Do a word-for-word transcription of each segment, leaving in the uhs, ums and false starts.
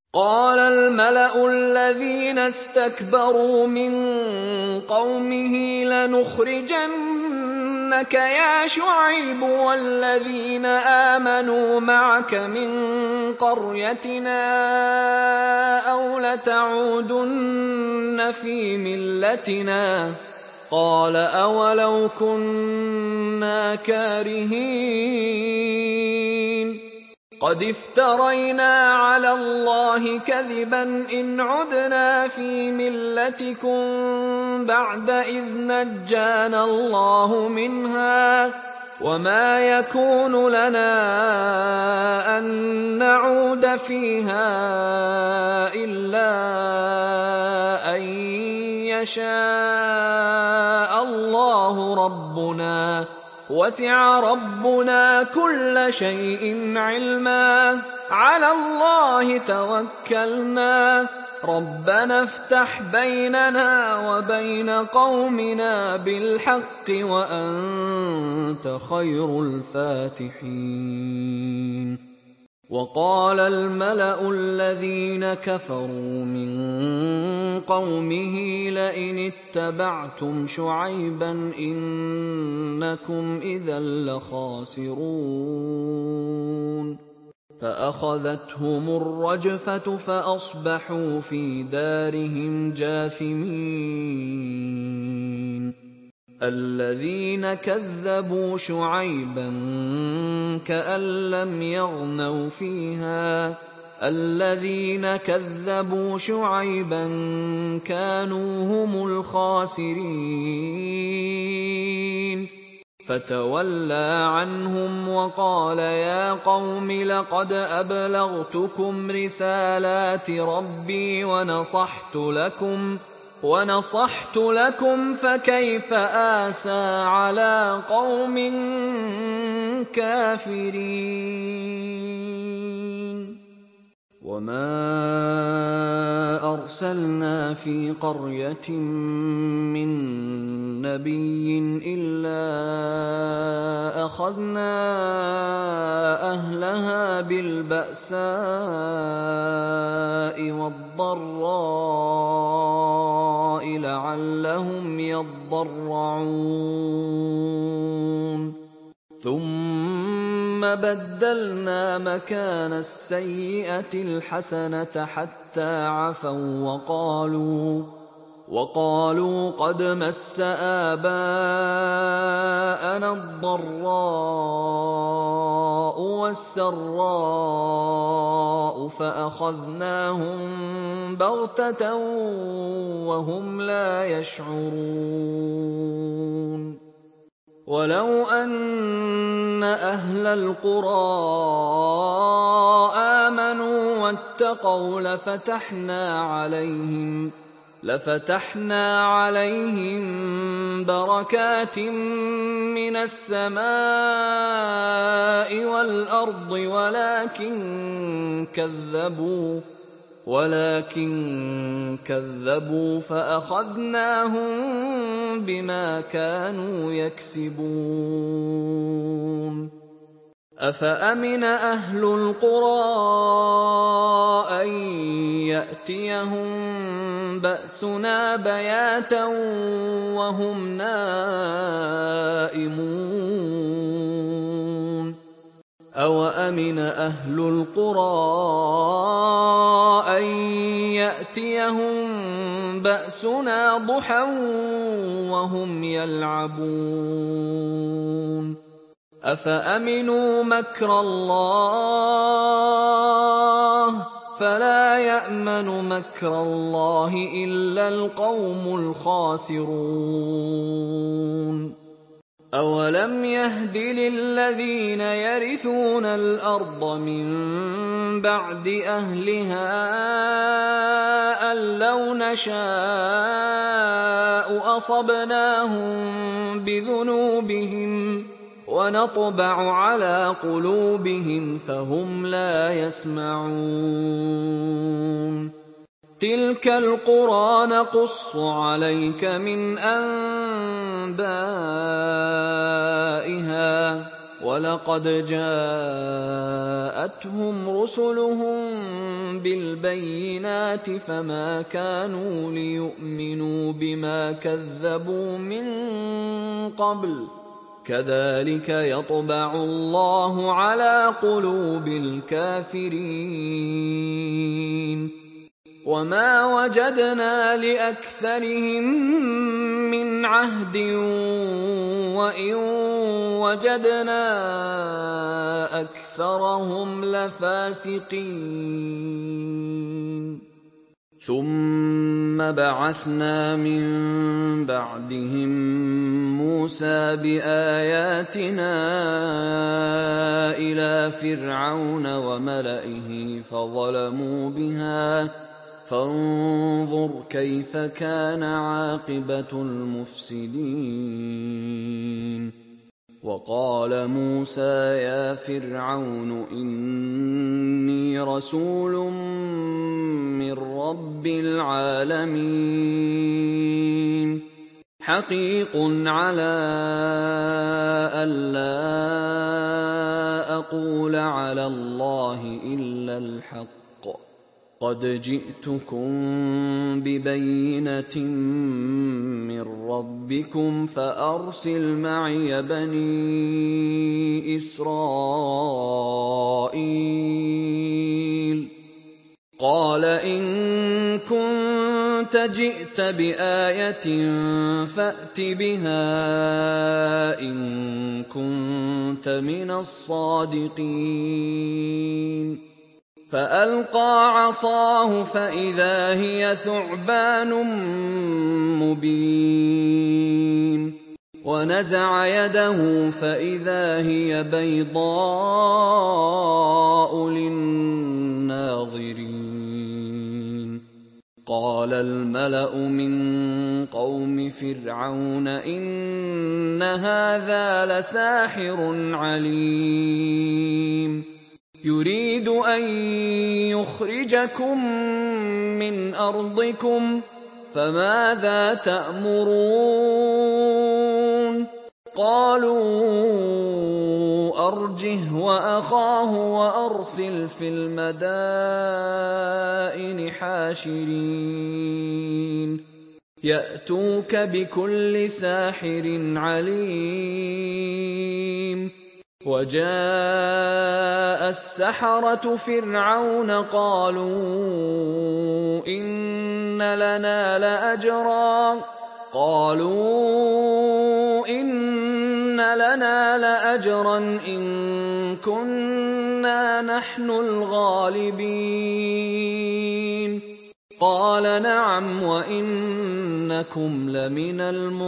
قال الملأ الذين استكبروا من قومه لنخرجنك يا شعيب والذين آمنوا معك من قريتنا أو لتعودن في ملتنا قال أولو كنا كارهين قد افترينا على الله كذبا إن عدنا في ملتكم بعد إذ نجانا الله منها وما يكون لنا أن نعود فيها إلا أن يشاء الله ربنا وسع ربنا كل شيء علما على الله توكلنا ربنا افتح بيننا وبين قومنا بالحق وأنت خير الفاتحين. وقال الملأ الذين كفروا من قومه لئن اتبعتم شعيبا إنكم إذا لخاسرون فأخذتهم الرجفة فأصبحوا في دارهم جاثمين. الذين كذبوا شعيبا كأن لم يغنوا فيها الذين كذبوا شعيبا كانوا هم الخاسرين. فتولى عنهم وقال يا قوم لقد أبلغتكم رسالات ربي ونصحت لكم ونصحت لكم فكيف آسى على قوم كافرين. وما أرسلنا في قرية من نبي إلا أخذنا أهلها بالبأساء والضراء لعلهم يضرعون ثم بدلنا مكان السيئة الحسنة حتى عفوا وقالوا وقالوا قد مس آباءنا الضراء والسراء فأخذناهم بغتة وهم لا يشعرون. ولو أن أهل القرى آمنوا واتقوا لفتحنا عليهم لفتحنا عليهم بركات من السماء والأرض ولكن كذبوا ولكن كذبوا فأخذناهم بما كانوا يكسبون. أفأمن أهل القرى أن يأتيهم بأسنا بياتا وهم نائمون أوأمن أهل القرى أن يأتيهم بأسنا ضحى وهم يلعبون أفأمنوا مكر الله فلا يأمن مكر الله إلا القوم الخاسرون. أولم يهد للذين يرثون الأرض من بعد أهلها أن لو نشاء أصبناهم بذنوبهم ونطبع على قلوبهم فهم لا يسمعون. تلك القرى نقص عليك من أنبائها ولقد جاءتهم رسلهم بالبينات فما كانوا ليؤمنوا بما كذبوا من قبل كذلك يطبع الله على قلوب الكافرين وما وجدنا لأكثرهم من عهد وإن وجدنا أكثرهم لفاسقين ثم بعثنا من بعدهم موسى بآياتنا إلى فرعون وملئه فظلموا بها فانظر كيف كان عاقبة المفسدين وقال موسى يا فرعون إني رسول من رب العالمين حقيق على ألا أقول على الله إلا الحق قد جئتكم ببينة من ربكم فأرسل معي بني إسرائيل قال إن كنت جئت بآية فأت بها إن كنت من الصادقين فألقى عصاه فإذا هي ثعبان مبين ونزع يده فإذا هي بيضاء للناظرين قال الملأ من قوم فرعون إن هذا لساحر عليم يريد أن يخرجكم من أرضكم فماذا تأمرون قالوا أرجه وأخاه وأرسل في المدائن حاشرين يأتوك بكل ساحر عليم وجاء السحرة فرعون قالوا إن لنا لأجرا قالوا إن لنا لأجرا إن كنا نحن الغالبين قال نعم وإنكم لمن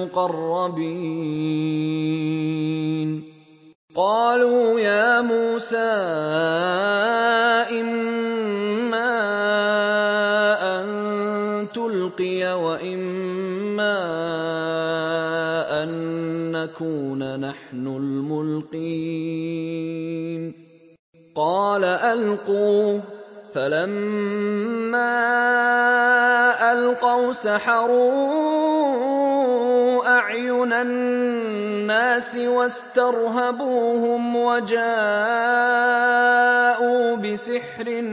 المقربين قالوا يا موسى إما أن تلقي وإما أن نكون نحن الملقين قال ألقوا فلما ألقوا سحروا أعين الناس واسترهبوهم وجاءوا بسحر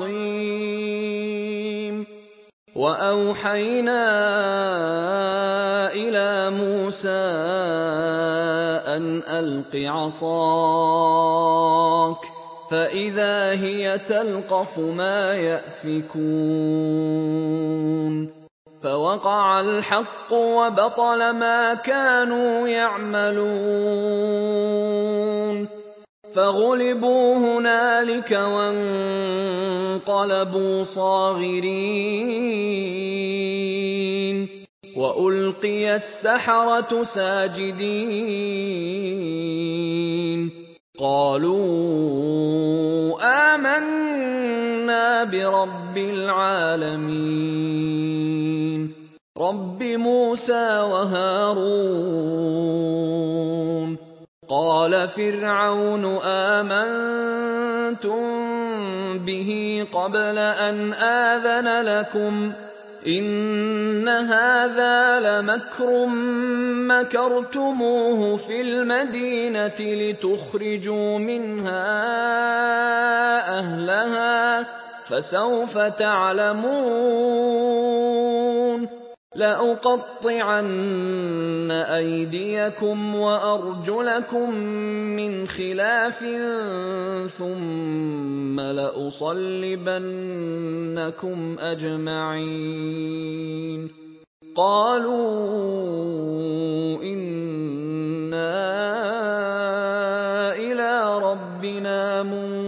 عظيم وأوحينا إلى موسى أن ألق عصاك فإذا هي تلقف ما يأفكون فوقع الحق وبطل ما كانوا يعملون فغلبوا هنالك وانقلبوا صاغرين وألقي السحرة ساجدين قالوا آمنا برب العالمين رب موسى وهارون قال فرعون آمنتم به قبل أن آذن لكم إن هذا لمكر مكرتموه في المدينة لتخرجوا منها أهلها فسوف تعلمون لأقطعن أيديكم وأرجلكم من خلاف ثم لأصلبنكم أجمعين قالوا إنا إلى ربنا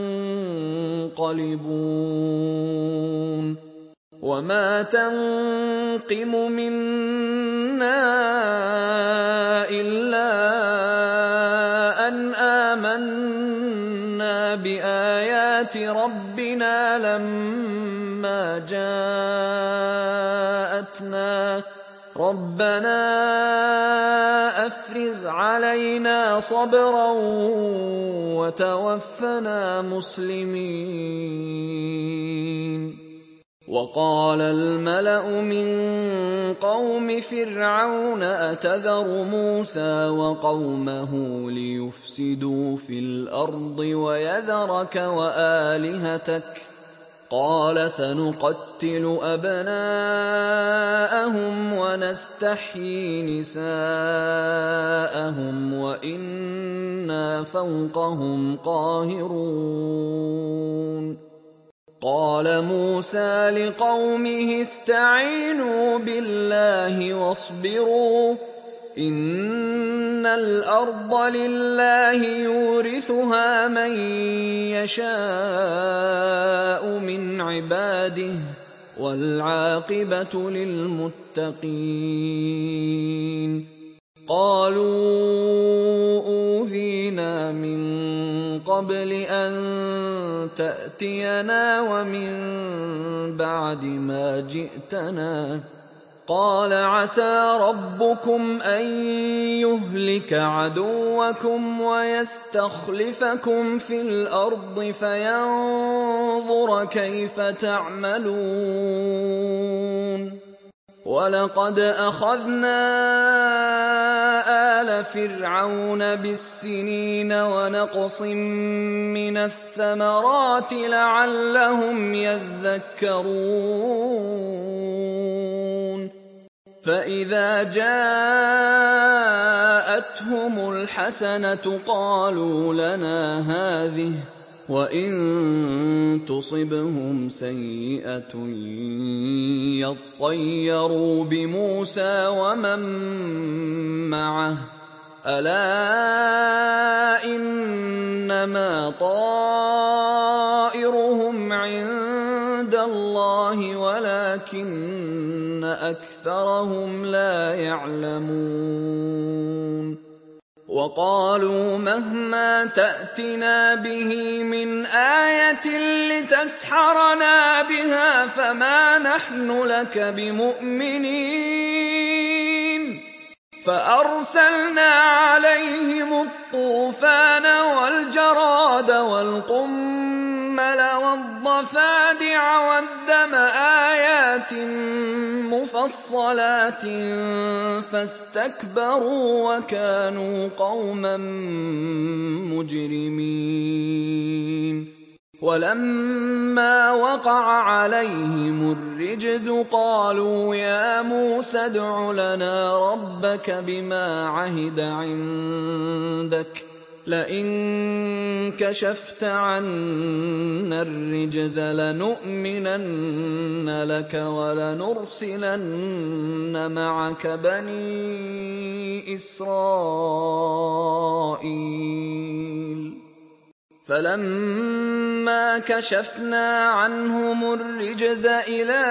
منقلبون وما تنقم منا إلا أن آمنا بآيات ربنا لما جاءتنا ربنا أفرغ علينا صبرا وتوفنا مسلمين وقال الملأ من قوم فرعون أتذر موسى وقومه ليفسدوا في الأرض ويذرك وآلهتك قال سنقتل أبناءهم ونستحيي نساءهم وإنا فوقهم قاهرون قال موسى لقومه استعينوا بالله واصبروا إن الأرض لله يورثها من يشاء من عباده والعاقبة للمتقين قالوا أوذينا من قبل أن تأتينا ومن بعد ما جئتنا قال عسى ربكم أن يهلك عدوكم ويستخلفكم في الأرض فينظر كيف تعملون ولقد أخذنا آل فرعون بالسنين ونقص من الثمرات لعلهم يذكرون فإذا جاءتهم الحسنة قالوا لنا هذه وإن تصبهم سيئة يطيروا بموسى ومن معه ألا إنما طائرهم عند الله ولكن أكثرهم لا يعلمون وقالوا مهما تأتنا به من آية لتسحرنا بها فما نحن لك بمؤمنين فأرسلنا عليهم الطوفان والجراد والقمل والضفادع والدم آيات مفصلات فاستكبروا وكانوا قوما مجرمين ولما وقع عليهم الرجز قالوا يا موسى ادع لنا ربك بما عهد عندك لئن كشفت عنا الرجز لنؤمنن لك ولنرسلن معك بني إسرائيل فلما كشفنا عنهم الرجز إلى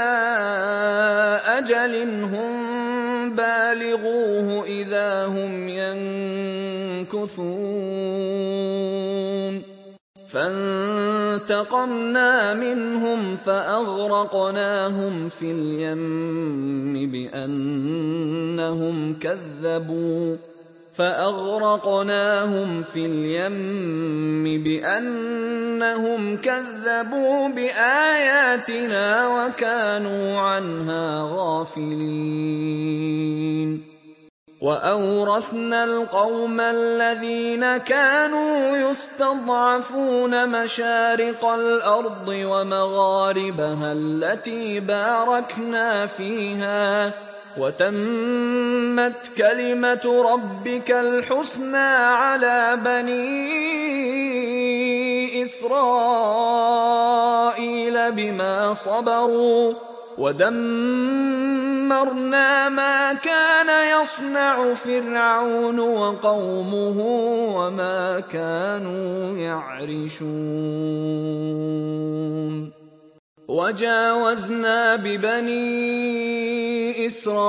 أجل هم بالغوه إذا هم ينكثون فانتقمنا منهم فأغرقناهم في اليم بأنهم كذبوا فأغرقناهم في اليم بأنهم كذبوا بآياتنا وكانوا عنها غافلين وأورثنا القوم الذين كانوا يستضعفون مشارق الأرض ومغاربها التي باركنا فيها وتمت كلمة ربك الحسنى على بني إسرائيل بما صبروا ودمرنا ما كان يصنع فرعون وقومه وما كانوا يعرشون وجاوزنا ببني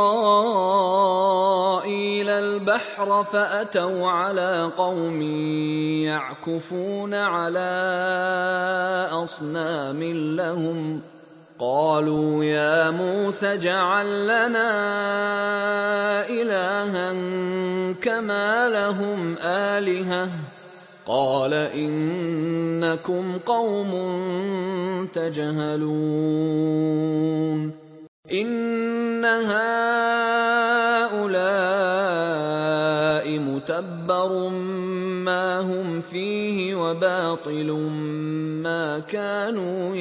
إسرائيل البحر فأتوا على قوم يعكفون على أصنام لهم قالوا يا موسى اجعل لنا إلها كما لهم آلهة قال إنكم قوم تجهلون إن هؤلاء متبر ما هم فيه وباطل ما كانوا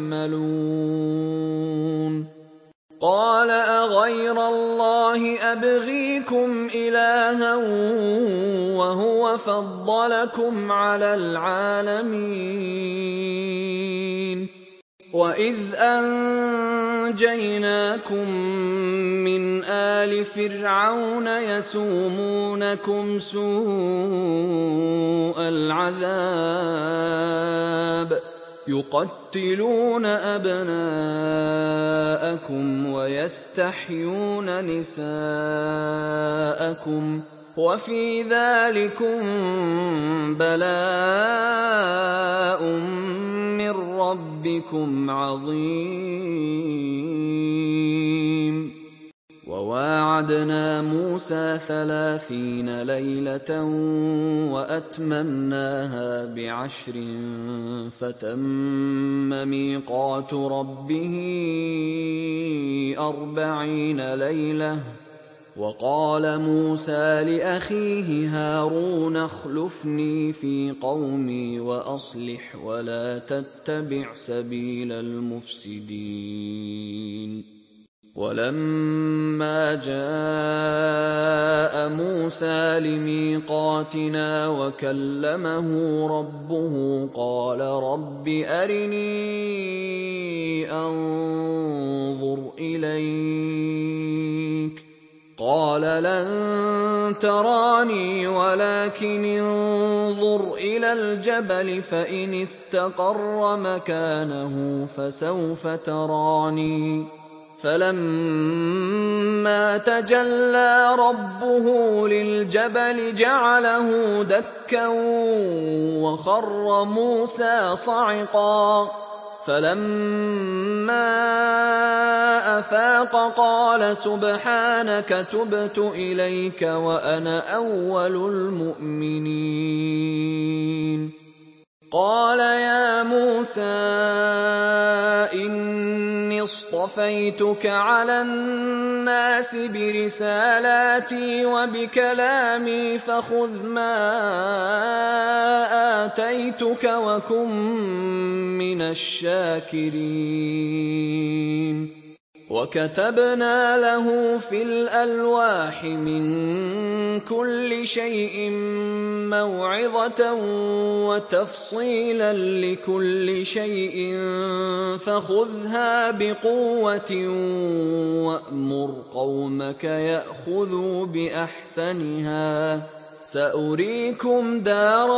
يعملون قال أغير الله أبغيكم إلها وهو فضلكم على العالمين وإذ أنجيناكم من آل فرعون يسومونكم سوء العذاب يقتلون أبناءكم ويستحيون نساءكم وفي ذلكم بلاء من ربكم عظيم وواعدنا موسى ثلاثين ليلة وأتممناها بعشر فتم ميقات ربه أربعين ليلة وقال موسى لأخيه هارون اخلفني في قومي وأصلح ولا تتبع سبيل المفسدين ولما جاء موسى لميقاتنا وكلمه ربه قال رب أرني أنظر إليك قال لن تراني ولكن انظر إلى الجبل فإن استقر مكانه فسوف تراني فلما تجلى ربه للجبل جعله دكا وخر موسى صعقا فلما أفاق قال سبحانك تبت إليك وأنا أول المؤمنين قال يا موسى إني اصطفيتك على الناس برسالاتي وبكلامي فخذ ما آتيتك وكن من الشاكرين وكتبنا له في الألواح من كل شيء موعظة وتفصيلا لكل شيء فخذها بقوة وأمر قومك يأخذوا بأحسنها سأريكم دار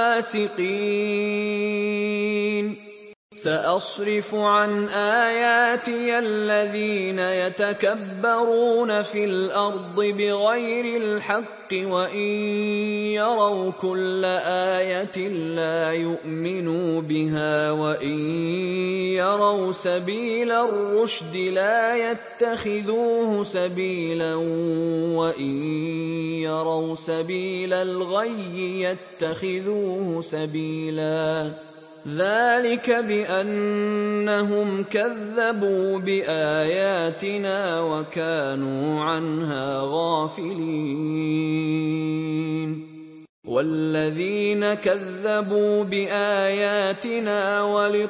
الفاسقين سأصرف عن آياتي الذين يتكبرون في الأرض بغير الحق وإن يروا كل آية لا يؤمنوا بها وإن يروا سبيل الرشد لا يتخذوه سبيلا وإن يروا سبيل الغي يتخذوه سبيلا ذلك بأنهم كذبوا بآياتنا وكانوا عنها غافلين والذين كذبوا بآياتنا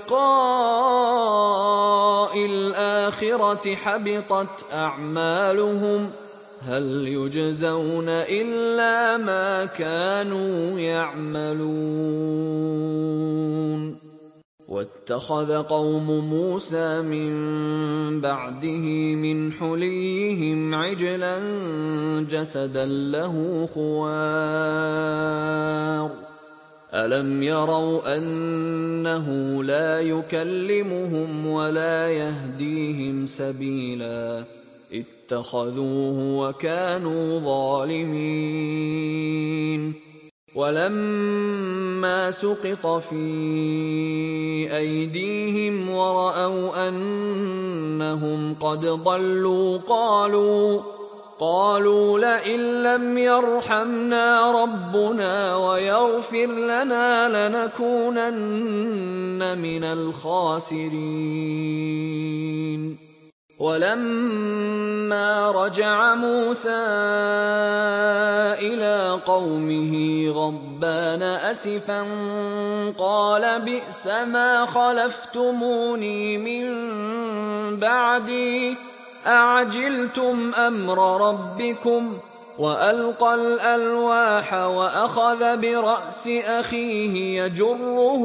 ولقاء الآخرة حبطت أعمالهم هل يجزون إلا ما كانوا يعملون واتخذ قوم موسى من بعده من حليهم عجلا جسدا له خوار ألم يروا أنه لا يكلمهم ولا يهديهم سبيلا اتخذوه وكانوا ظالمين ولما سقط في أيديهم ورأوا أنهم قد ضلوا قالوا قالوا لئن لم يرحمنا ربنا ويغفر لنا لنكونن من الخاسرين ولما رجع موسى إلى قومه غضبان أسفا قال بئس ما خلفتموني من بعدي أعجلتم أمر ربكم وألقى الألواح وأخذ برأس أخيه يجره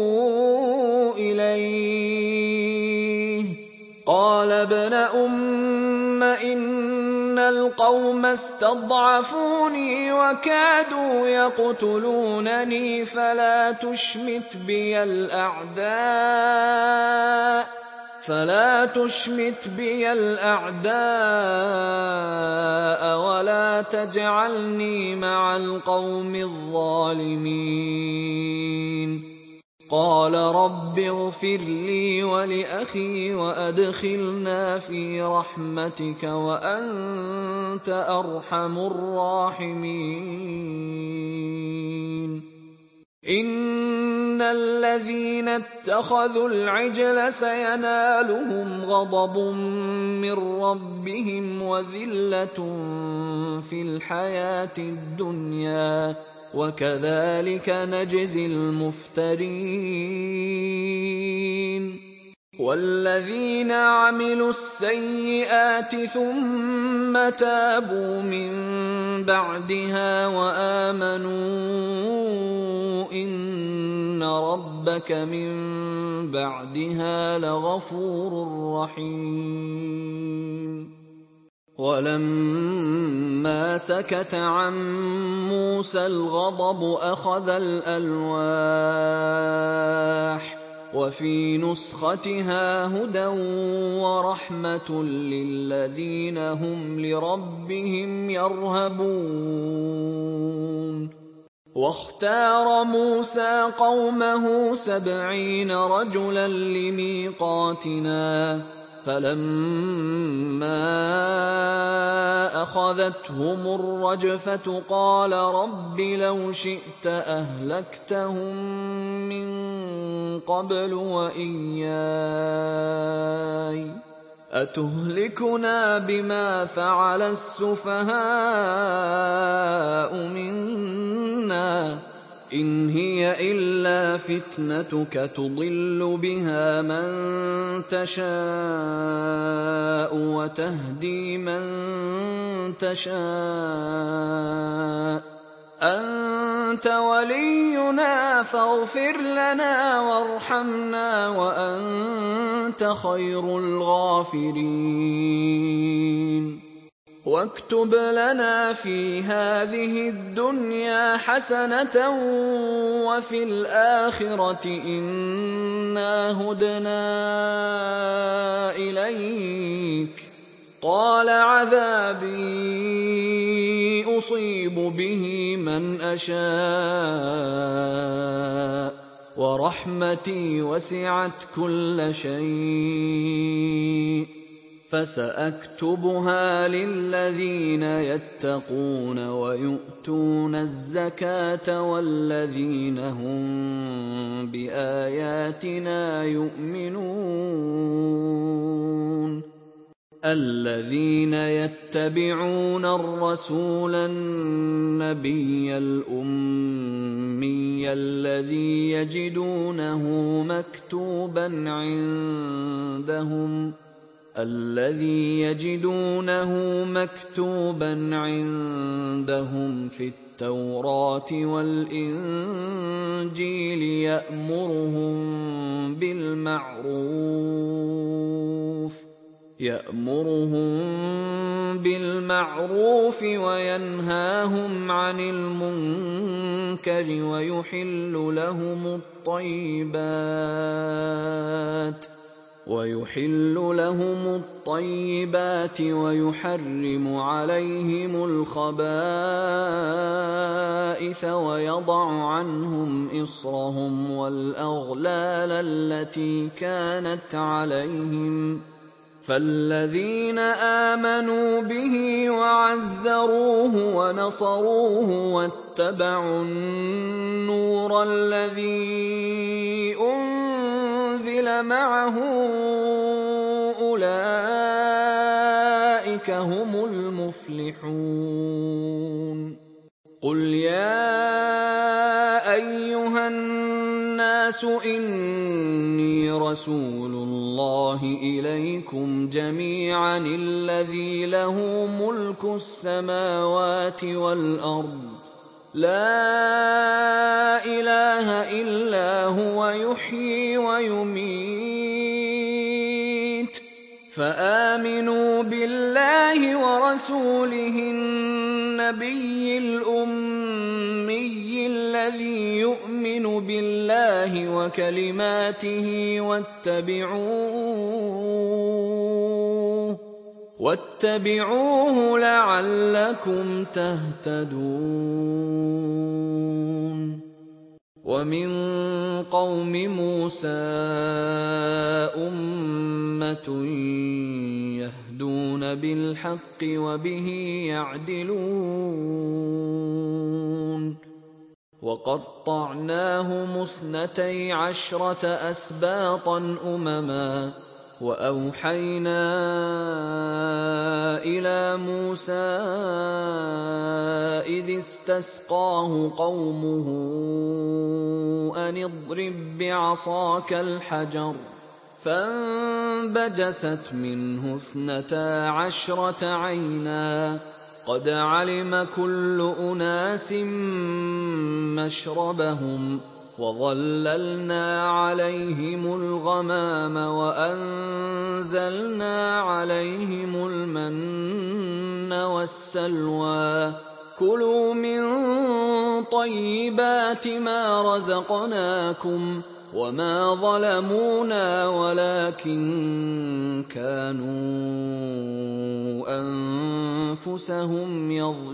إليه قال ابن أم إن القوم استضعفوني وكادوا يقتلونني فلا تشمت بي الأعداء فلا تشمت بي الأعداء ولا تجعلني مع القوم الظالمين قال رب اغفر لي ولأخي وأدخلنا في رحمتك وأنت أرحم الراحمين إن الذين اتخذوا العجل سينالهم غضب من ربهم وذلة في الحياة الدنيا وكذلك نجزي المفترين والذين عملوا السيئات ثم تابوا من بعدها وآمنوا إن ربك من بعدها لغفور رحيم ولما سكت عن موسى الغضب أخذ الألواح وفي نسختها هدى ورحمة للذين هم لربهم يرهبون واختار موسى قومه سبعين رجلا لميقاتنا فلما أخذتهم الرجفة قال رب لو شئت أهلكتهم من قبل وإياي أتهلكنا بما فعل السفهاء منا إن هي إلا فتنتك تضل بها من تشاء وتهدي من تشاء أنت ولينا فاغفر لنا وارحمنا وأنت خير الغافرين واكتب لنا في هذه الدنيا حسنة وفي الآخرة إنا هدنا إليك قال عذابي أصيب به من أشاء ورحمتي وسعت كل شيء فسأكتبها للذين يتقون ويؤتون الزكاة والذين هم بآياتنا يؤمنون الذين يتبعون الرسول النبي الأمي الذي يجدونه مكتوبا عندهم الذي يجدونه مكتوبا عندهم في التوراة والإنجيل يأمرهم بالمعروف يأمرهم بالمعروف وينهاهم عن المنكر ويحل لهم الطيبات ويحل لهم الطيبات ويحرم عليهم الخبائث ويضع عنهم إصرهم والأغلال التي كانت عليهم فالذين آمنوا به وعزروه ونصروه واتبعوا النور الذي أنزل معه أولئك هم المفلحون قل يا أيها الناس إني رسول الله إليكم جميعا الذي له ملك السماوات والأرض لا إله إلا هو يحيي ويميت فآمنوا بالله ورسوله النبي الأمي الذي يؤمن بالله وكلماته واتبعوه واتبعوه لعلكم تهتدون ومن قوم موسى أمة يهدون بالحق وبه يعدلون وقطعناهم اثنتي عشرة أسباطا أمما وأوحينا إلى موسى إذ استسقاه قومه أن اضرب بعصاك الحجر فانبجست منه اثنتا عشرة عينا قد علم كل أناس مشربهم وظللنا عليهم الغمام وأنزلنا عليهم المن والسلوى كلوا من طيبات ما رزقناكم وما ظلمونا ولكن كانوا أنفسهم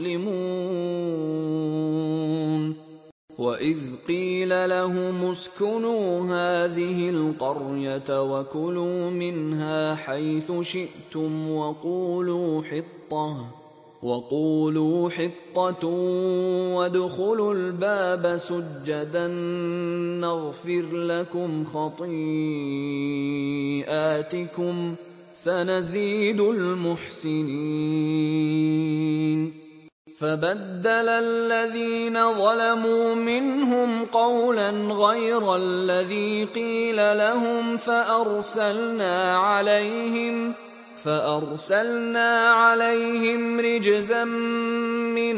يظلمون وإذ قيل لهم اسكنوا هذه القرية وكلوا منها حيث شئتم وقولوا حطة وقولوا حطة وادخلوا الباب سجدا نغفر لكم خطيئاتكم سنزيد المحسنين فبدل الذين ظلموا منهم قولا غير الذي قيل لهم فأرسلنا عليهم فأرسلنا عليهم رجزا من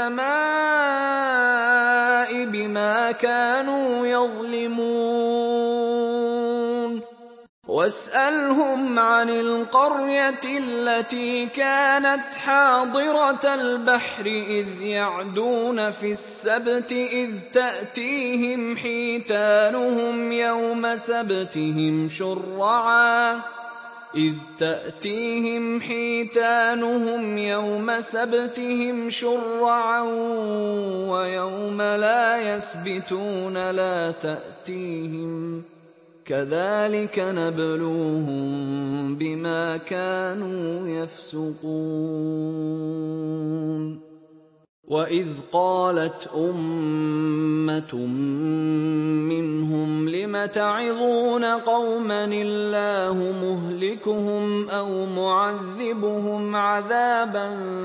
السماء بما كانوا يظلمون واسألهم عن القرية التي كانت حاضرة البحر إذ يعدون في السبت إذ تأتيهم حيتانهم يوم سبتهم شرعا إذ تأتيهم حيتانهم يوم سبتهم شرعا ويوم لا يسبتون لا تأتيهم كذلك نبلوهم بما كانوا يفسقون. وإذ قالت أمة منهم لم تعظون قوما الله مهلكهم أو معذبهم عذابا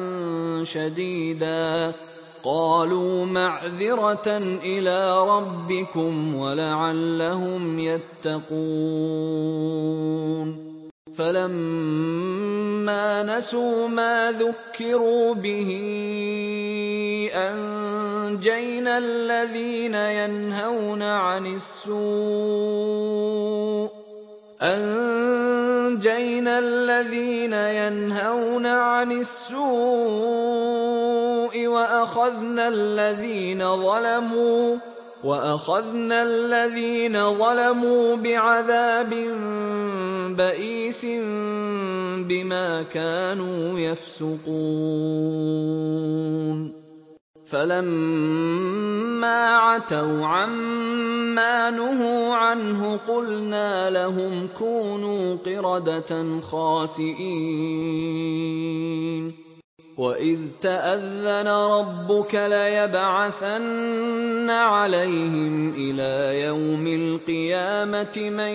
شديدا قالوا معذرة إلى ربكم ولعلهم يتقون. فلما نسوا ما ذكروا به أنجينا الذين ينهون عن السوء أنجينا الذين ينهون عن السوء وأخذنا الذين ظلموا وأخذنا الذين ظلموا بعذاب بئيس بما كانوا يفسقون. فلما عتوا عما نهوا عنه قلنا لهم كونوا قردة خاسئين. وإذ تأذن ربك ليبعثن عليهم إلى يوم القيامة من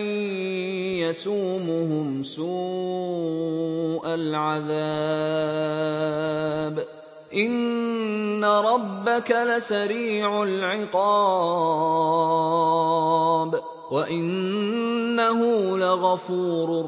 يسومهم سوء العذاب إن ربك لسريع العقاب وإنه لغفور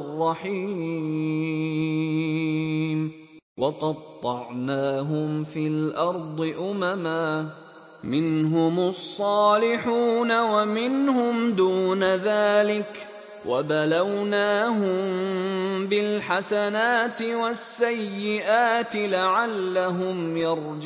رحيم. وقطعناهم في الأرض أمما منهم الصالحون ومنهم دون ذلك وبلوناهم بالحسنات والسيئات لعلهم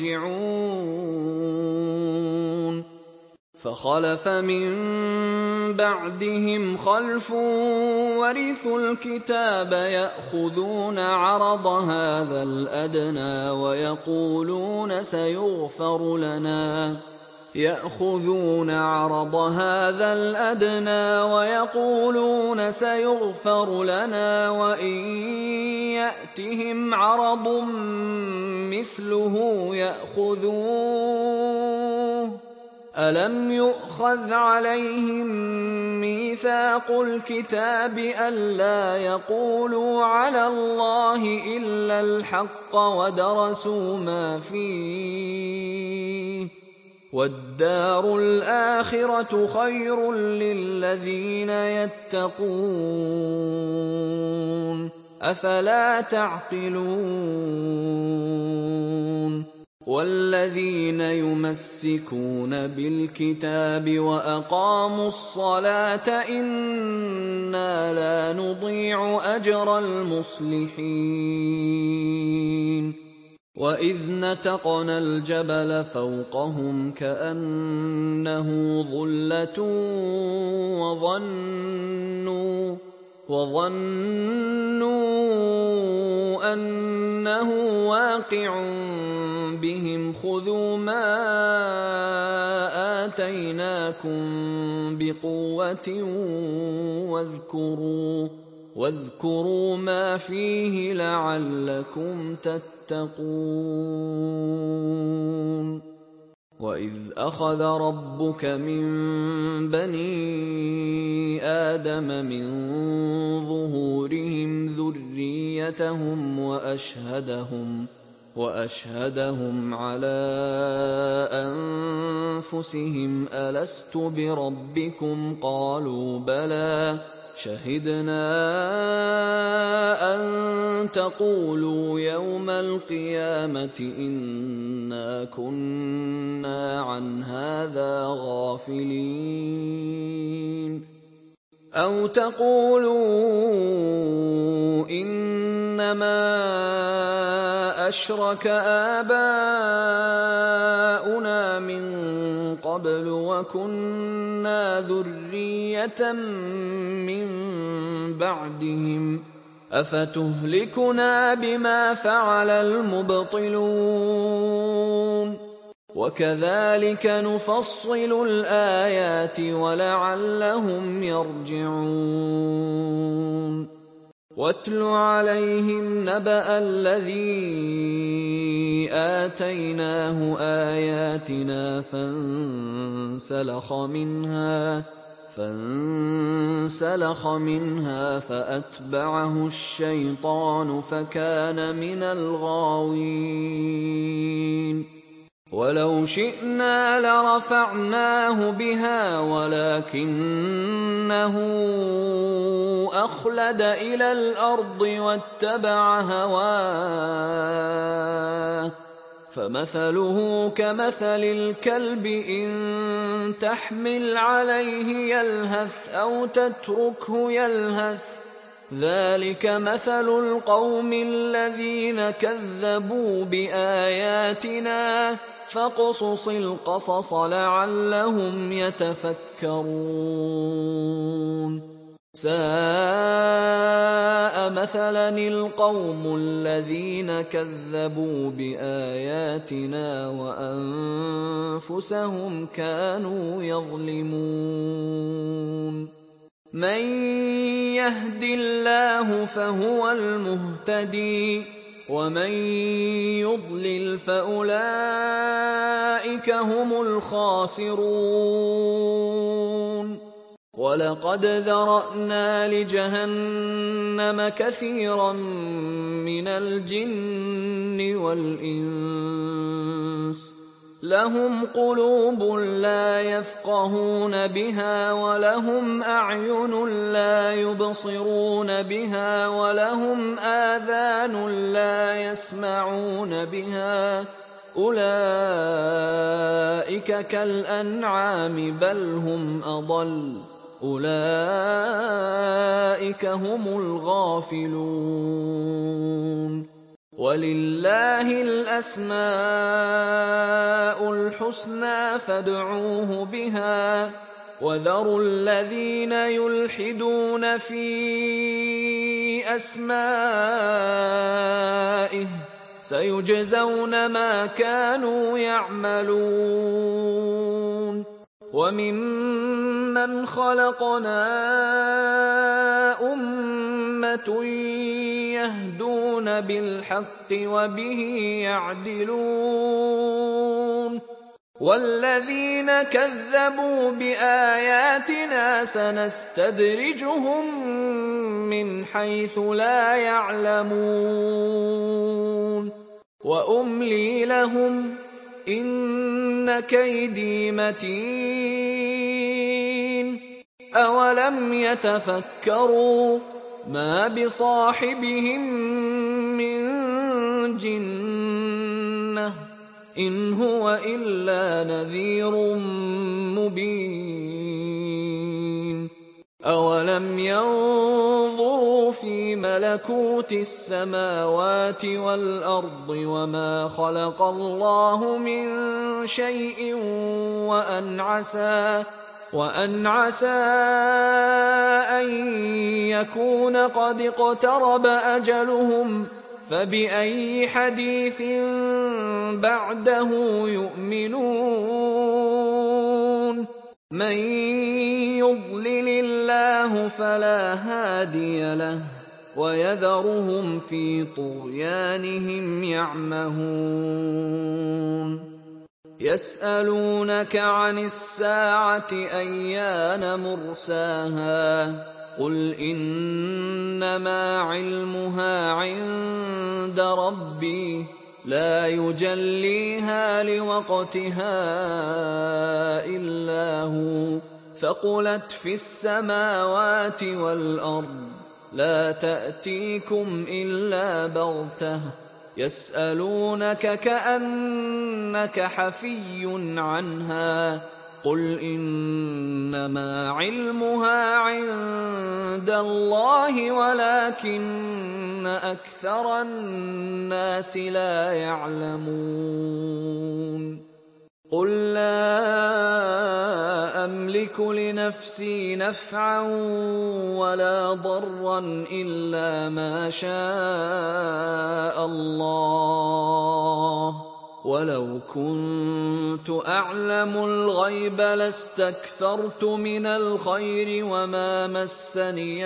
يرجعون. فخلف من بعدهم خلف ورثوا الكتاب يأخذون عرض هذا الأدنى ويقولون سيغفر لنا يأخذون عرض هذا الأدنى ويقولون سيغفر لنا وإن يأتهم عرض مثله يأخذوه. ألم يؤخذ عليهم ميثاق الكتاب ألا يقولوا على الله إلا الحق ودرسوا ما فيه والدار الآخرة خير للذين يتقون أفلا تعقلون. والذين يمسكون بالكتاب وأقاموا الصلاة إنا لا نضيع أجر المصلحين. وإذ نتقنا الجبل فوقهم كأنه ظلة وظنوا وظنوا أنه واقع بهم خذوا ما آتيناكم بقوة واذكروا واذكروا ما فيه لعلكم تتقون. وإذ أخذ ربك من بني آدم من ظهورهم ذريتهم وأشهدهم وأشهدهم على أنفسهم ألست بربكم قالوا بلى شهدنا أن تقولوا يوم القيامة إنا كنا عن هذا غافلين. أو تقولوا إنما أشرك آباؤنا من قبل وكنا ذرية من بعدهم أفتهلكنا بما فعل المبطلون. وكذلك نفصل الآيات ولعلهم يرجعون واتل عليهم نبأ الذي آتيناه آياتنا فانسلخ منها فانسلخ منها فأتبعه الشيطان فكان من الغاوين ولو شئنا لرفعناه بها ولكنه أخلد إلى الأرض واتبع هواه فمثله كمثل الكلب إن تحمل عليه يلهث أو تتركه يلهث ذلك مثل القوم الذين كذبوا بآياتنا فاقصص القصص لعلهم يتفكرون ساء مثلا القوم الذين كذبوا بآياتنا وأنفسهم كانوا يظلمون من يهد الله فهو المهتدي ومن يضلل فأولئك هم الخاسرون ولقد ذرأنا لجهنم كثيرا من الجن والإنس لهم قلوب لا يفقهون بها ولهم أعين لا يبصرون بها ولهم آذان لا يسمعون بها أولئك كالأنعام بل هم أضل أولئك هم الغافلون ولله الأسماء الحسنى فادعوه بها وذروا الذين يلحدون في أسمائه سيجزون ما كانوا يعملون وممن خلقنا أمة يهدون بالحق وبه يعدلون والذين كذبوا بآياتنا سنستدرجهم من حيث لا يعلمون وأملي لهم إن كيدي متين أولم يتفكروا ما بصاحبهم من جنة إن هو إلا نذير مبين أولم ينظروا في ملكوت السماوات والأرض وما خلق الله من شيء وأن عسى وأن عسى أن يكون قد اقترب أجلهم فبأي حديث بعده يؤمنون من يضلل الله فلا هادي له ويذرهم في طغيانهم يعمهون يسألونك عن الساعة أيان مرساها قل إنما علمها عند ربي لا يجليها لوقتها إلا هو ثقلت في السماوات والأرض لا تأتيكم إلا بغتة يسألونك كأنك حفي عنها قل إنما علمها عند الله ولكن أكثر الناس لا يعلمون قل لا أملك لنفسي نفعا ولا ضرا إلا ما شاء الله ولو كنت أعلم الغيب لاستكثرت من الخير وما مسني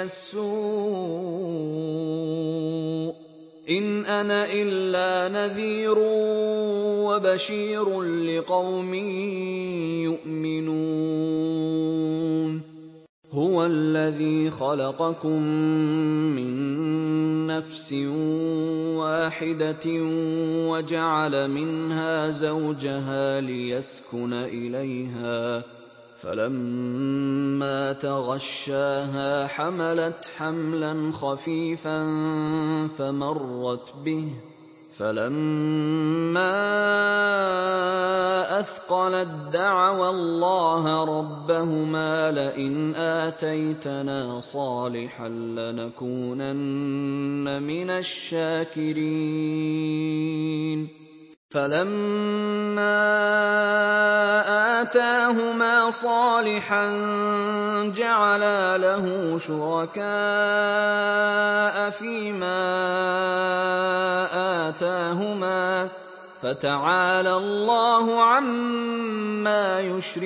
السوء إن أنا إلا نذير وبشير لقوم يؤمنون هو الذي خلقكم من نفس واحدة وجعل منها زوجها ليسكن إليها فلما تغشاها حملت حملا خفيفا فمرت به فلما أثقلت دعوا الله ربهما لئن آتيتنا صالحا لنكونن من الشاكرين فلما آتاهما صالحا جعلا له شركاء فيما آتاهما فتعالى الله عما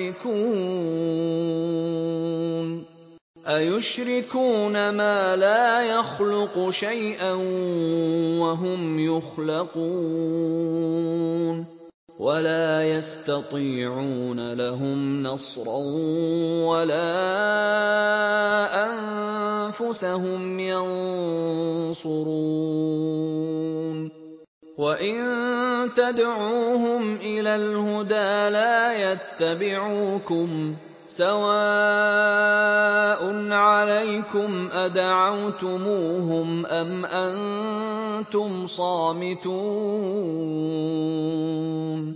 يشركون أيشركون ما لا يخلق شيئا وهم يخلقون ولا يستطيعون لهم نصرا ولا أنفسهم ينصرون وإن تدعوهم إلى الهدى لا يتبعوكم سواء عليكم أدعوتموهم أم أنتم صامتون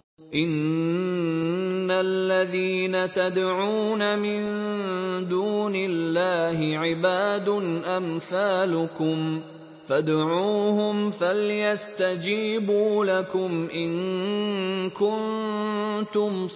إن الذين تدعون من دون الله عباد أمثالكم فادعوهم فليستجيبوا لكم إن كنتم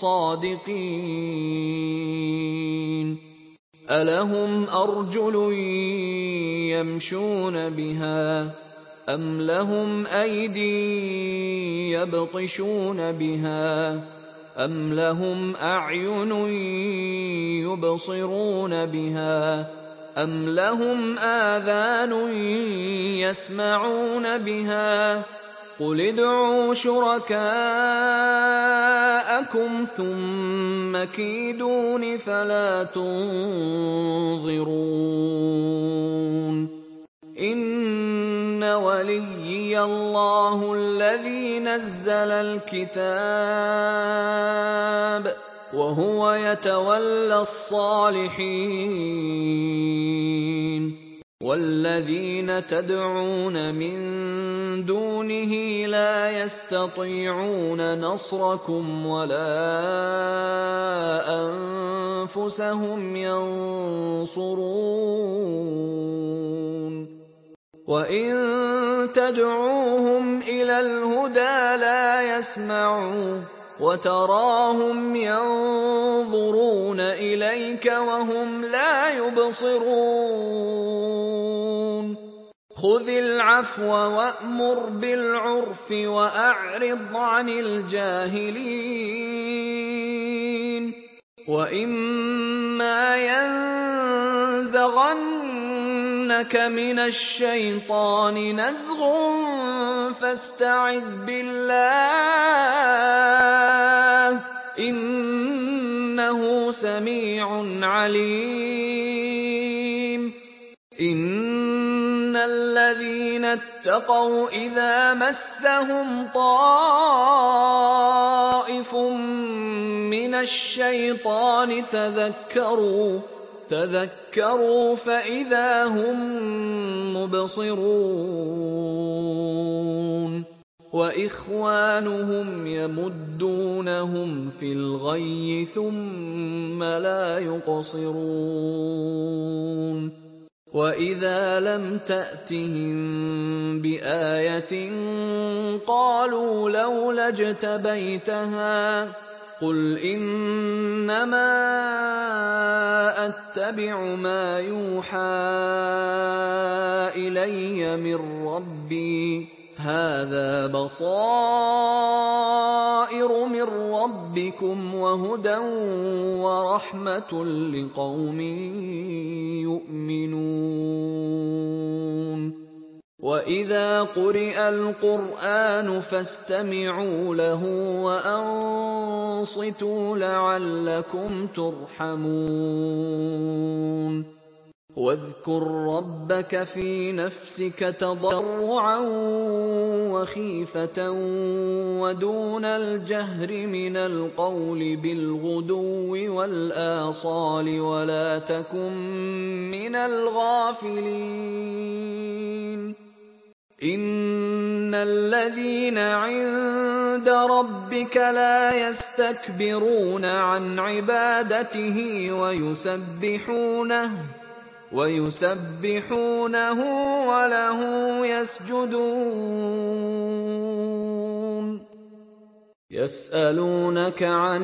صادقين ألهم أرجل يمشون بها أم لهم أيدي يبطشون بها أم لهم أعين يبصرون بها أم لهم آذان يسمعون بها قل ادعوا شركاءكم ثم كيدون فلا تنظرون إن وليي الله الذي نزل الكتاب وهو يتولى الصالحين والذين تدعون من دونه لا يستطيعون نصركم ولا أنفسهم ينصرون وإن تدعوهم إلى الهدى لا يسمعوا وتراهم ينظرون إليك وهم لا يبصرون خذ العفو وأمر بالعرف وأعرض عن الجاهلين وإما ينزغنك من الشيطان نزغ فاستعذ بالله إنه سميع عليم إن الذين اتقوا إذا مسهم طائف من الشيطان تذكروا تذكروا فإذا هم مبصرون وإخوانهم يمدونهم في الغي ثم لا يقصرون وإذا لم تأتهم بآية قالوا لولا اجتبيتها قل إنما أتبع ما يوحى إلي من ربي هذا بصائر من ربكم وهدى ورحمة لقوم يؤمنون وإذا قرئ القرآن فاستمعوا له وأنصتوا لعلكم ترحمون واذكر ربك في نفسك تضرعا وخيفة ودون الجهر من القول بالغدو والآصال ولا تكن من الغافلين إن الذين عند ربك لا يستكبرون عن عبادته ويسبحونه ويسبحونه وله يسجدون يسألونك عن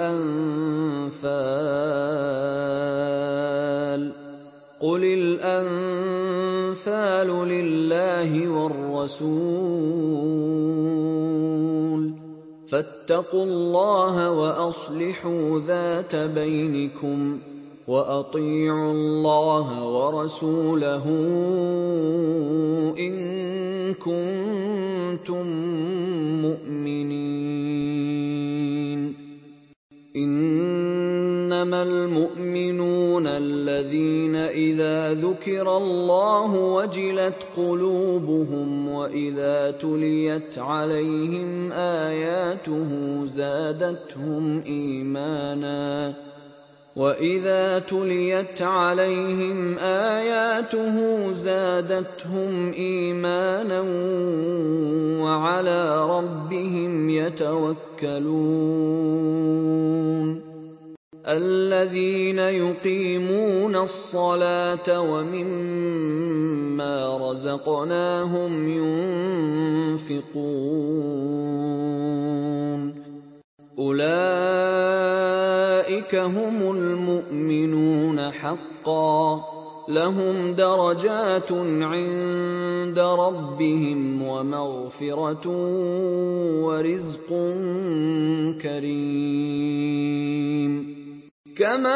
الأنفال قل الأنفال لله والرسول فاتقوا الله وأصلحوا ذات بينكم وأطيعوا الله ورسوله إن كنتم مؤمنين إنما المؤمنون الذين إذا ذكر الله وجلت قلوبهم وإذا تليت عليهم آياته زادتهم إيمانا وَإِذَا تُلِيَتْ عَلَيْهِمْ آيَاتُهُ زَادَتْهُمْ إِيمَانًا وَعَلَى رَبِّهِمْ يَتَوَكَّلُونَ الَّذِينَ يُقِيمُونَ الصَّلَاةَ وَمِمَّا رَزَقْنَاهُمْ يُنْفِقُونَ أولئك هم المؤمنون حقا لهم درجات عند ربهم ومغفرة ورزق كريم كما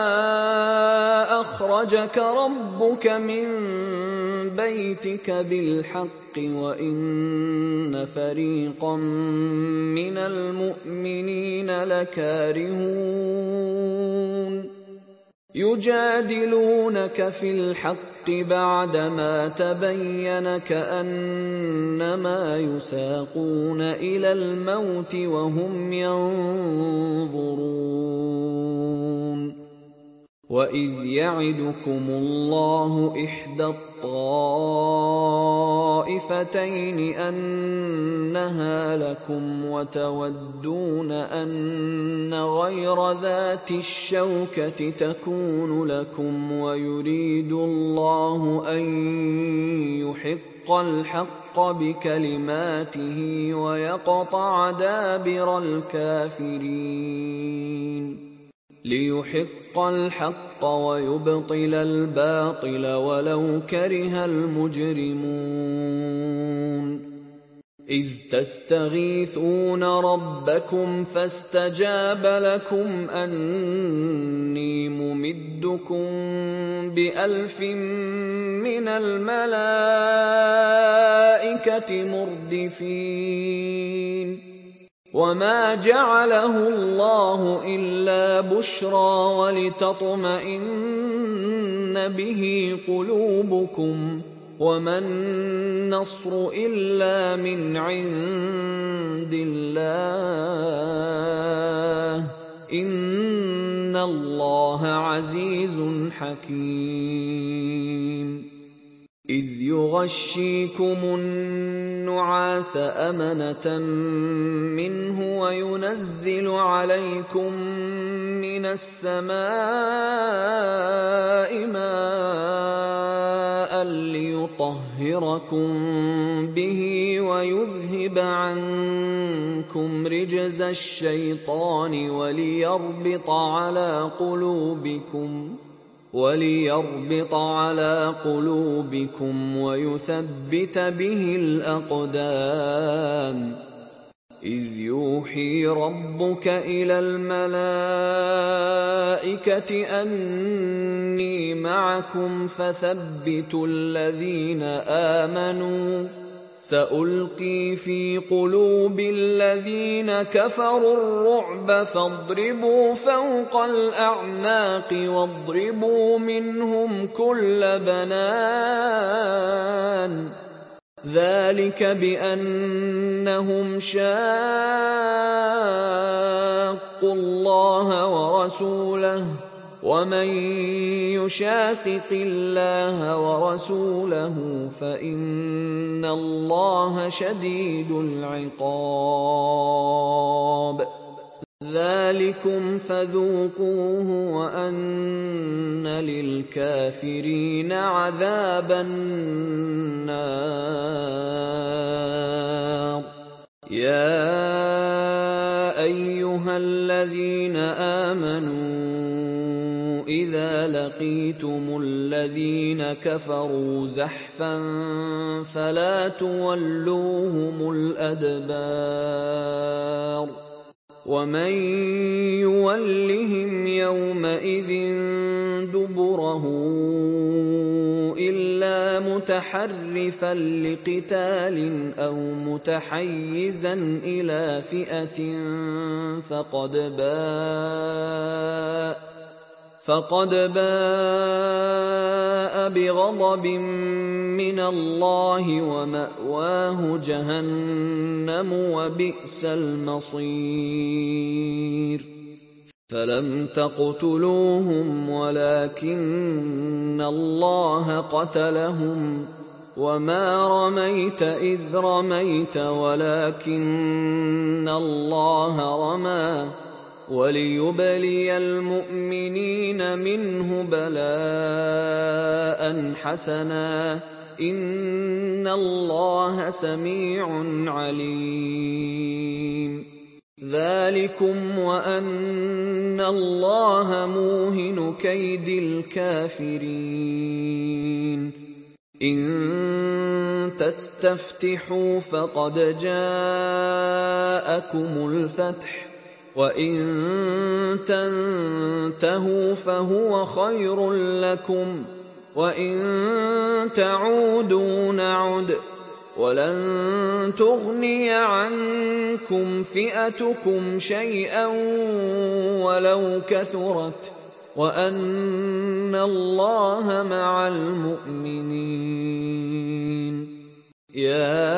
أخرجك ربك من بيتك بالحق وإن فريقا من المؤمنين لكارهون يجادلونك في الحق بعدما تبين كأنما يساقون إلى الموت وهم ينظرون وَإِذْ يَعِدُكُمُ اللَّهُ إِحْدَى الطَّائِفَتَيْنِ أَنَّهَا لَكُمْ وَتَوَدُّونَ أَنَّ غَيْرَ ذَاتِ الشَّوْكَةِ تَكُونُ لَكُمْ وَيُرِيدُ اللَّهُ أَن يُحِقَّ الْحَقَّ بِكَلِمَاتِهِ وَيَقْطَعَ دَابِرَ الْكَافِرِينَ ليحق الحق ويبطل الباطل ولو كره المجرمون إذ تستغيثون ربكم فاستجاب لكم أني ممدكم بألف من الملائكة مردفين وما جعله الله إلا بشرى ولتطمئن به قلوبكم وما النصر إلا من عند الله إن الله عزيز حكيم إذ يغشيكم النعاس أمنة منه وينزل عليكم من السماء ماء ليطهركم به ويذهب عنكم رجز الشيطان وليربط على قلوبكم وليربط على قلوبكم ويثبت به الأقدام إذ يوحي ربك إلى الملائكة أني معكم فثبتوا الذين آمنوا سألقي في قلوب الذين كفروا الرعب فاضربوا فوق الأعناق واضربوا منهم كل بنان ذلك بأنهم شاقوا الله ورسوله ومن يشاقق الله ورسوله فإن الله شديد العقاب ذلكم فذوقوه وأن للكافرين عذاب النار يا أيها الذين آمنوا إذا لقيتم الذين كفروا زحفا فلا تولوهم الأدبار ومن يولهم يومئذ دبره إلا متحرفا لقتال أو متحيزا إلى فئة فقد باء فقد باء بغضب من الله ومأواه جهنم وبئس المصير فلم تقتلوهم ولكن الله قتلهم وما رميت إذ رميت ولكن الله رمى وليبلي المؤمنين منه بلاء حسنا إن الله سميع عليم ذلكم وأن الله موهن كيد الكافرين إن تستفتحوا فقد جاءكم الفتح وإن تنتهوا فهو خير لكم وإن تعودوا نعد ولن تغني عنكم فئتكم شيئا ولو كثرت وأن الله مع المؤمنين يا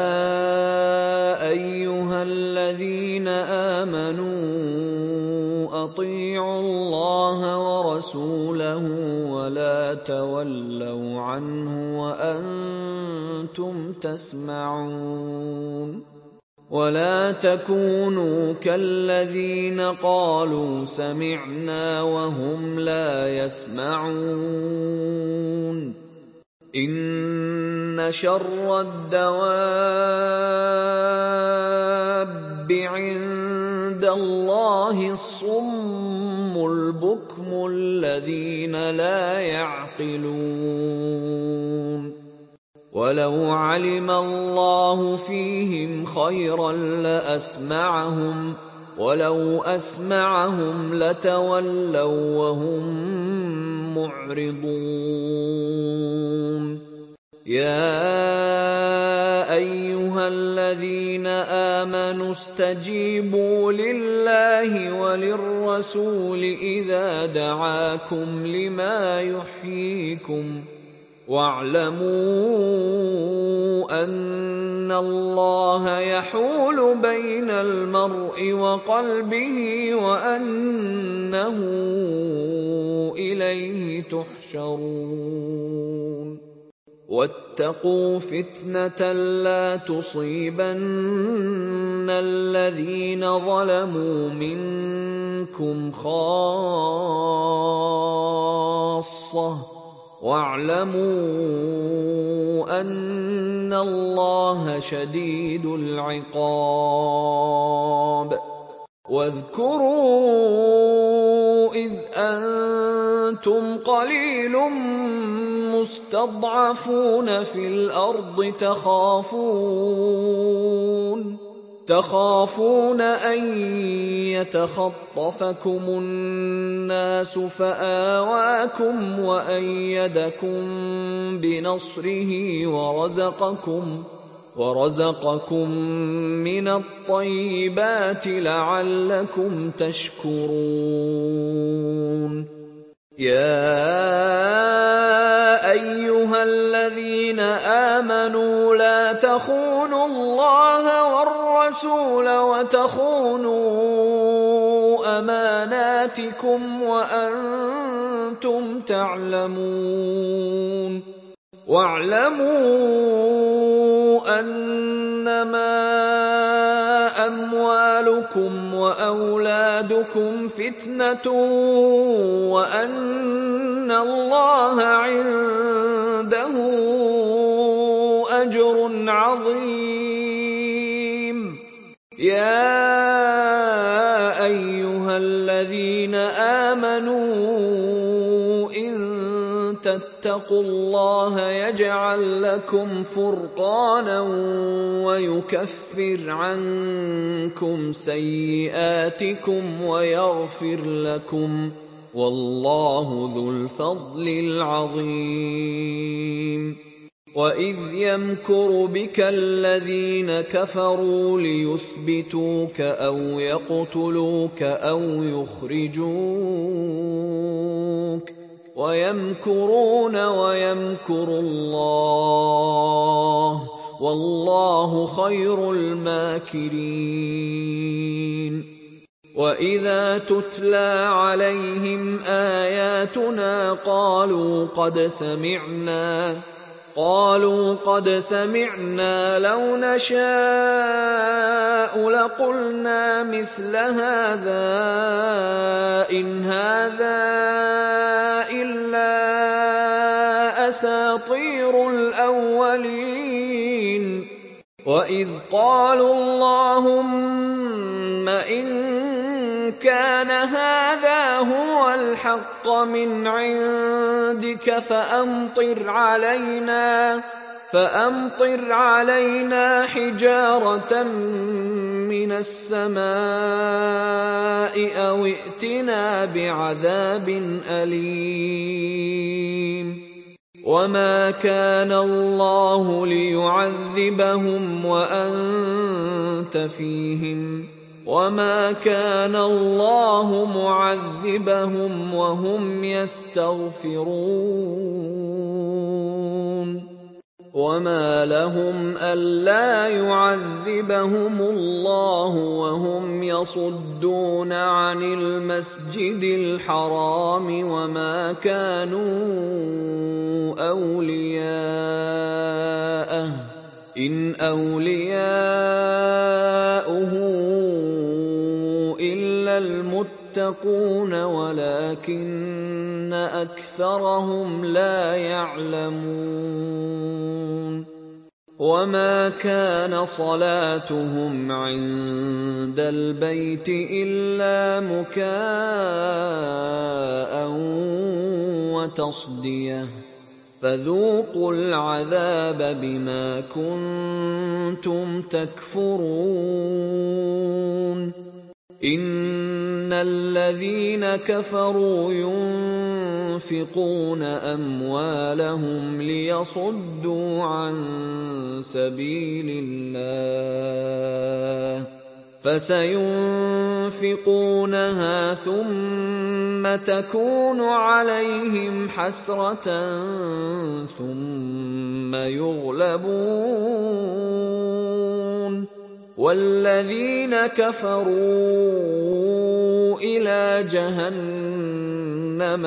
أيها الذين آمنوا أطيعوا الله ورسوله ولا تولوا عنه وأنتم تسمعون ولا تكونوا كالذين قالوا سمعنا وهم لا يسمعون إن شر الدواب عند الله الصم البكم الذين لا يعقلون ولو علم الله فيهم خيرا لأسمعهم ولو أسمعهم لتولوا وهم معرضون يا أيها الذين آمنوا استجيبوا لله وللرسول إذا دعاكم لما يحييكم واعلموا أن الله يحول بين المرء وقلبه وأنه إليه تحشرون واتقوا فتنة لا تصيبن الذين ظلموا منكم خاصة واعلموا أن الله شديد العقاب واذكروا إذ أنتم قليل مستضعفون في الأرض تخافون تخافون أن يتخطفكم الناس فآواكم وأيدكم بنصره ورزقكم ورزقكم من الطيبات لعلكم تشكرون. يا أيها الذين آمنوا لا تخونوا الله والرسول وتخونوا أماناتكم وأنتم تعلمون واعلموا أنما أموالكم وأولادكم فتنة وأن الله عنده أجر عظيم. يا أيها الذين آمنوا اتقوا الله يجعل لكم فرقانا ويكفر عنكم سيئاتكم ويغفر لكم والله ذو الفضل العظيم. وإذ يمكر بك الذين كفروا ليثبتوك أو يقتلوك أو يخرجوك ويمكرون ويمكر الله والله خير الماكرين. وإذا تتلى عليهم آياتنا قالوا قد سمعنا قالوا قد سمعنا لو نشاء لقلنا مثل هذا إن هذا إلا أساطير الأولين. وإذ قالوا اللهم إن كان هذا هو الحق من عندك فأمطر علينا فأمطر علينا حجارة من السماء أو ائتنا بعذاب أليم. وما كان الله ليعذبهم وأنت فيهم وما كان الله معذبهم وهم يستغفرون. وما لهم ألا يعذبهم الله وهم يصدون عن المسجد الحرام وما كانوا أولياءه إن أولياؤه إلا المتقون ولكن أكثرهم لا يعلمون. وما كان صلاتهم عند البيت إلا مكاء وتصدية فذوقوا العذاب بما كنتم تكفرون. إن الذين كفروا ينفقون أموالهم ليصدوا عن سبيل الله فسينفقونها ثم تكون عليهم حسرة ثم يغلبون والذين كفروا إلى جهنم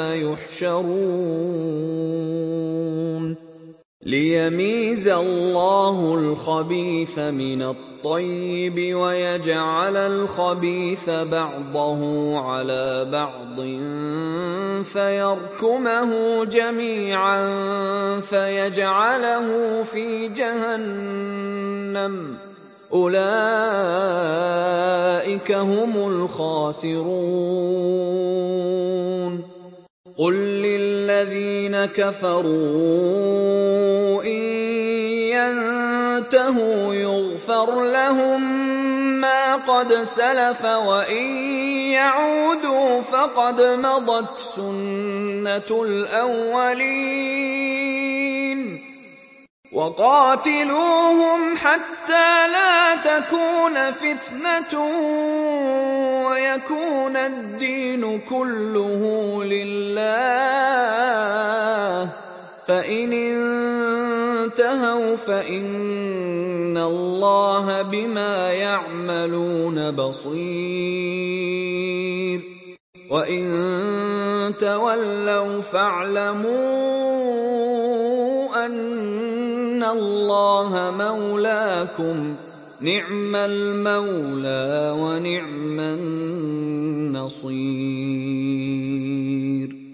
يحشرون. ليميز الله الخبيث من الطيب ويجعل الخبيث بعضه على بعض فيركمه جميعا فيجعله في جهنم أولئك هم الخاسرون. قل للذين كفروا إن ينتهوا يغفر لهم ما قد سلف وإن يعودوا فقد مضت سنة الأولين. وقاتلوهم حتى لا تكون فتنة ويكون الدين كله لله، فإن انتهوا فإن الله بما يعملون بصير. وإن تولوا فاعلموا أن الله مولاكم، نعم المولى ونعم النصير.